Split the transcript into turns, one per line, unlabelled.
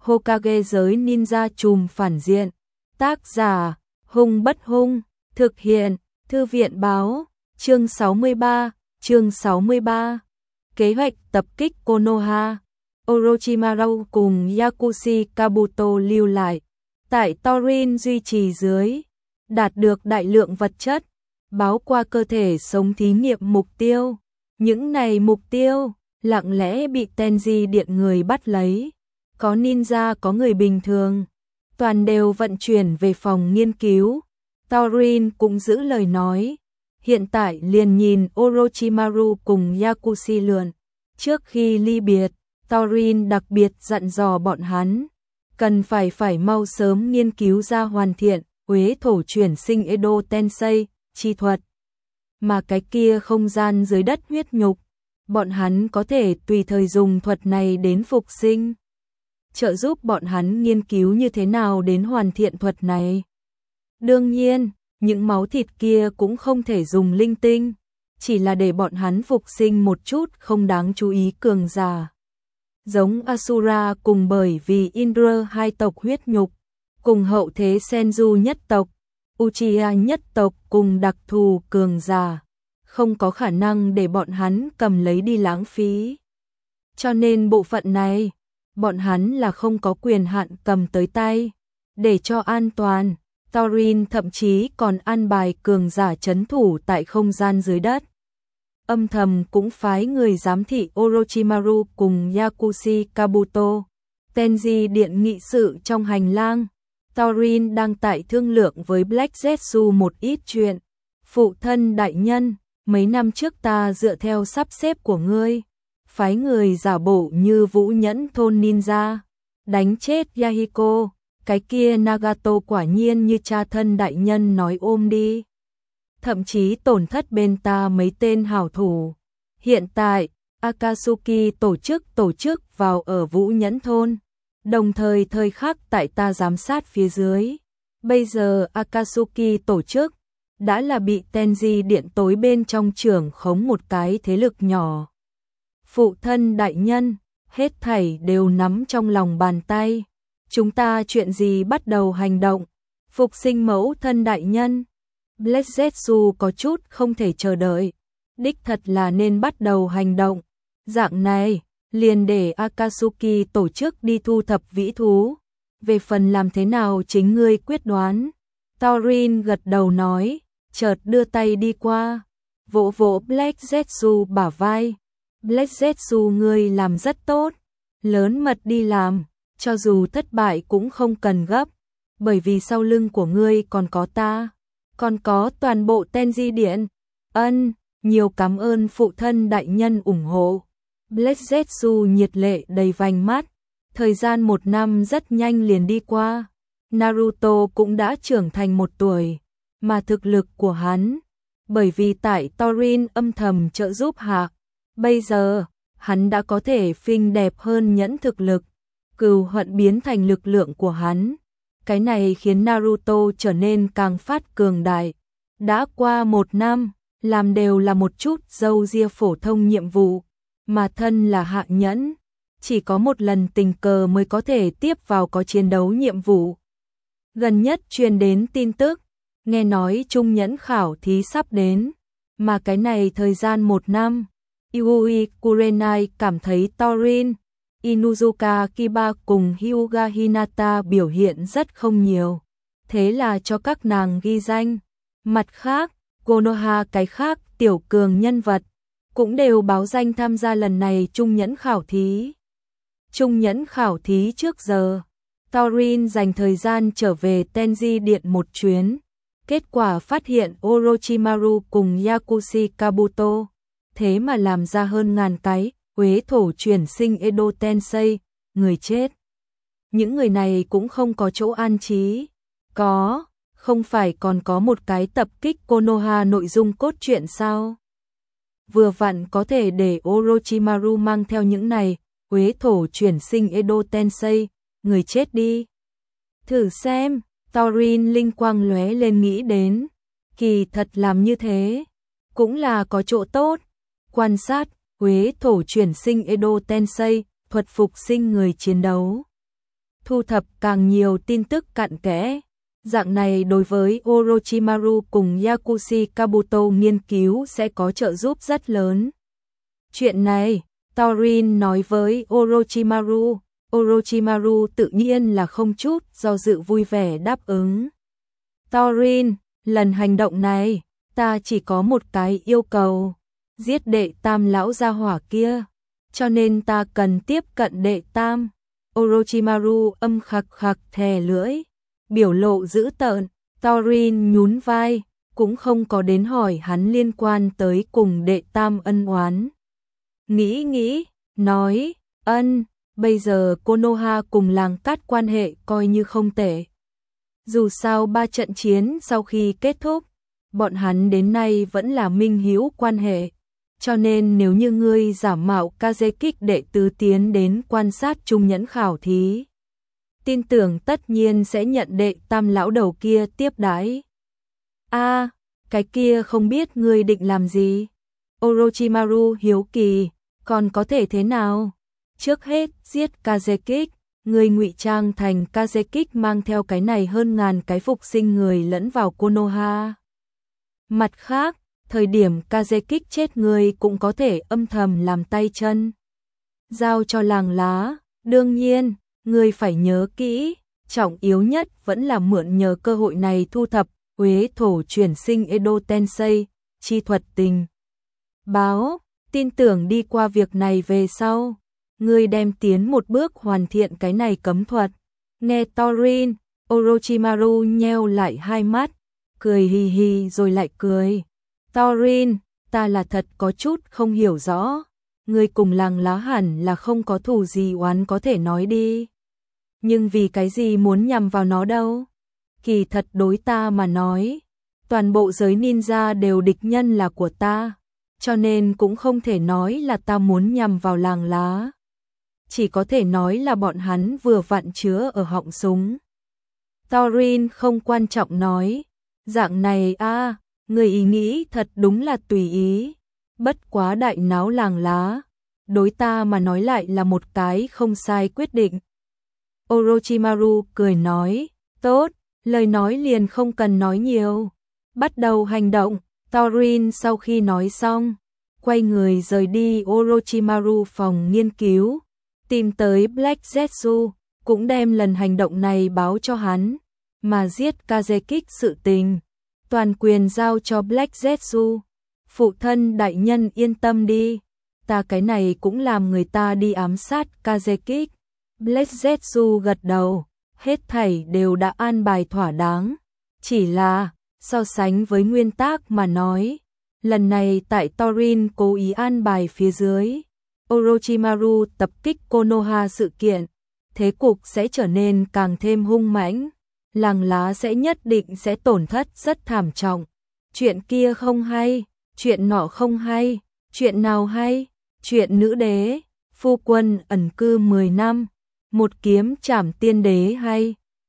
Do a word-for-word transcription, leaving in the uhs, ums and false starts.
Hokage giới ninja trùm phản diện. Tác giả, Hung Bất Hung, thực hiện, Thư viện báo, chương sáu mươi ba, chương sáu mươi ba. Kế hoạch tập kích Konoha, Orochimaru cùng Yakushi Kabuto lưu lại, tại Torin duy trì dưới, đạt được đại lượng vật chất, báo qua cơ thể sống thí nghiệm mục tiêu. Những này mục tiêu, lặng lẽ bị Tenji điện người bắt lấy, có ninja có người bình thường, toàn đều vận chuyển về phòng nghiên cứu. Torin cũng giữ lời nói, hiện tại liền nhìn Orochimaru cùng Yakushi lượn. Trước khi ly biệt, Torin đặc biệt dặn dò bọn hắn, cần phải phải mau sớm nghiên cứu ra hoàn thiện Uế thổ chuyển sinh Edo Tensei chi thuật. Mà cái kia không gian dưới đất huyết nhục, bọn hắn có thể tùy thời dùng thuật này đến phục sinh, trợ giúp bọn hắn nghiên cứu như thế nào đến hoàn thiện thuật này. Đương nhiên, những máu thịt kia cũng không thể dùng linh tinh, chỉ là để bọn hắn phục sinh một chút không đáng chú ý cường giả. Giống Asura cùng bởi vì Indra hai tộc huyết nhục, cùng hậu thế Senju nhất tộc, Uchiha nhất tộc cùng đặc thù cường giả, không có khả năng để bọn hắn cầm lấy đi lãng phí. Cho nên bộ phận này, bọn hắn là không có quyền hạn cầm tới tay. Để cho an toàn, Torin thậm chí còn an bài cường giả trấn thủ tại không gian dưới đất. Âm thầm cũng phái người giám thị Orochimaru cùng Yakushi Kabuto. Tenji điện nghị sự trong hành lang, Torin đang tại thương lượng với Black Zetsu một ít chuyện. Phụ thân đại nhân, mấy năm trước ta dựa theo sắp xếp của ngươi, phái người giả bộ như Vũ Nhẫn thôn ninja, đánh chết Yahiko, cái kia Nagato quả nhiên như cha thân đại nhân nói ôm đi. Thậm chí tổn thất bên ta mấy tên hảo thủ. Hiện tại, Akatsuki tổ chức tổ chức vào ở Vũ Nhẫn thôn, đồng thời thời khắc tại ta giám sát phía dưới. Bây giờ Akatsuki tổ chức đã là bị Tenji điện tối bên trong trưởng khống một cái thế lực nhỏ. Phụ thân đại nhân, hết thảy đều nắm trong lòng bàn tay. Chúng ta chuyện gì bắt đầu hành động? Phục sinh mẫu thân đại nhân. Black Zetsu có chút không thể chờ đợi. Đích thật là nên bắt đầu hành động. Dạng này, liền để Akatsuki tổ chức đi thu thập vĩ thú. Về phần làm thế nào chính ngươi quyết đoán. Torin gật đầu nói, chợt đưa tay đi qua, vỗ vỗ Black Zetsu bả vai. Black Zetsu ngươi làm rất tốt, lớn mật đi làm, cho dù thất bại cũng không cần gấp, bởi vì sau lưng của ngươi còn có ta, còn có toàn bộ Tenji điện. Ân, nhiều cảm ơn phụ thân đại nhân ủng hộ. Black Zetsu nhiệt lệ đầy vành mắt. Thời gian một năm rất nhanh liền đi qua. Naruto cũng đã trưởng thành một tuổi, mà thực lực của hắn, bởi vì tại Torin âm thầm trợ giúp hạ, bây giờ, hắn đã có thể phinh đẹp hơn nhẫn thực lực, cừu hận biến thành lực lượng của hắn. Cái này khiến Naruto trở nên càng phát cường đại. Đã qua một năm, làm đều là một chút dâu ria phổ thông nhiệm vụ, mà thân là hạ nhẫn, chỉ có một lần tình cờ mới có thể tiếp vào có chiến đấu nhiệm vụ. Gần nhất truyền đến tin tức, nghe nói trung nhẫn khảo thí sắp đến, mà cái này thời gian một năm, Yui Kurenai cảm thấy Torin, Inuzuka Kiba cùng Hyuga Hinata biểu hiện rất không nhiều, thế là cho các nàng ghi danh. Mặt khác, Konoha cái khác tiểu cường nhân vật cũng đều báo danh tham gia lần này trung nhẫn khảo thí. Trung nhẫn khảo thí trước giờ, Torin dành thời gian trở về Tenji điện một chuyến. Kết quả phát hiện Orochimaru cùng Yakushi Kabuto, thế mà làm ra hơn ngàn cái Uế thổ chuyển sinh Edo Tensei, người chết. Những người này cũng không có chỗ an trí. Có, không phải còn có một cái tập kích Konoha nội dung cốt truyện sao? Vừa vặn có thể để Orochimaru mang theo những này Uế thổ chuyển sinh Edo Tensei, người chết đi. Thử xem, Torin linh quang lóe lên nghĩ đến, kỳ thật làm như thế, cũng là có chỗ tốt. Quan sát, Uế thổ chuyển sinh Edo Tensei, thuật phục sinh người chiến đấu. thu thập càng nhiều tin tức cặn kẽ. Dạng này đối với Orochimaru cùng Yakushi Kabuto nghiên cứu sẽ có trợ giúp rất lớn. Chuyện này, Thorin nói với Orochimaru, Orochimaru tự nhiên là không chút do dự vui vẻ đáp ứng. Thorin, lần hành động này, ta chỉ có một cái yêu cầu, giết đệ tam lão gia hỏa kia, cho nên ta cần tiếp cận đệ tam. Orochimaru âm khặc khặc thè lưỡi, biểu lộ dữ tợn. Thorin nhún vai, cũng không có đến hỏi hắn liên quan tới cùng đệ tam ân oán. Nghĩ nghĩ, nói, ân, bây giờ Konoha cùng làng cát quan hệ coi như không tệ. Dù sao ba trận chiến sau khi kết thúc, bọn hắn đến nay vẫn là minh hữu quan hệ. Cho nên nếu như ngươi giả mạo Kazekik đệ tứ tiến đến quan sát trung nhẫn khảo thí, tin tưởng tất nhiên sẽ nhận đệ tam lão đầu kia tiếp đãi. A, à, cái kia không biết ngươi định làm gì? Orochimaru hiếu kỳ, còn có thể thế nào? Trước hết giết Kazekik, ngươi ngụy trang thành Kazekik mang theo cái này hơn ngàn cái phục sinh người lẫn vào Konoha. Mặt khác, thời điểm Kazekik chết người cũng có thể âm thầm làm tay chân. Giao cho làng lá, đương nhiên, người phải nhớ kỹ, trọng yếu nhất vẫn là mượn nhờ cơ hội này thu thập Uế thổ chuyển sinh Edo Tensei, chi thuật tình. Báo, tin tưởng đi qua việc này về sau, người đem tiến một bước hoàn thiện cái này cấm thuật. Nghe Thorin, Orochimaru nheo lại hai mắt, cười hì hì rồi lại cười. Thorin, ta là thật có chút không hiểu rõ, ngươi cùng làng lá hẳn là không có thù gì oán có thể nói đi. Nhưng vì cái gì muốn nhằm vào nó đâu? Kỳ thật đối ta mà nói, toàn bộ giới ninja đều địch nhân là của ta, cho nên cũng không thể nói là ta muốn nhằm vào làng lá. Chỉ có thể nói là bọn hắn vừa vặn chứa ở họng súng. Thorin không quan trọng nói, dạng này a, à, người ý nghĩ thật đúng là tùy ý, bất quá đại náo làng lá, đối ta mà nói lại là một cái không sai quyết định. Orochimaru cười nói, tốt, lời nói liền không cần nói nhiều, bắt đầu hành động. Thorin sau khi nói xong, quay người rời đi Orochimaru phòng nghiên cứu, tìm tới Black Zetsu, cũng đem lần hành động này báo cho hắn, mà giết Kazekik sự tình, toàn quyền giao cho Black Zetsu. Phụ thân đại nhân yên tâm đi, ta cái này cũng làm người ta đi ám sát Kazekik. Black Zetsu gật đầu, hết thảy đều đã an bài thỏa đáng, chỉ là so sánh với nguyên tắc mà nói, lần này tại Thorin cố ý an bài phía dưới, Orochimaru tập kích Konoha sự kiện, thế cục sẽ trở nên càng thêm hung mãnh, làng lá sẽ nhất định sẽ tổn thất rất thảm trọng. Chuyện kia không hay, chuyện nọ không hay, chuyện nào hay? Chuyện nữ đế, phu quân ẩn cư mười năm, một kiếm trảm tiên đế hay?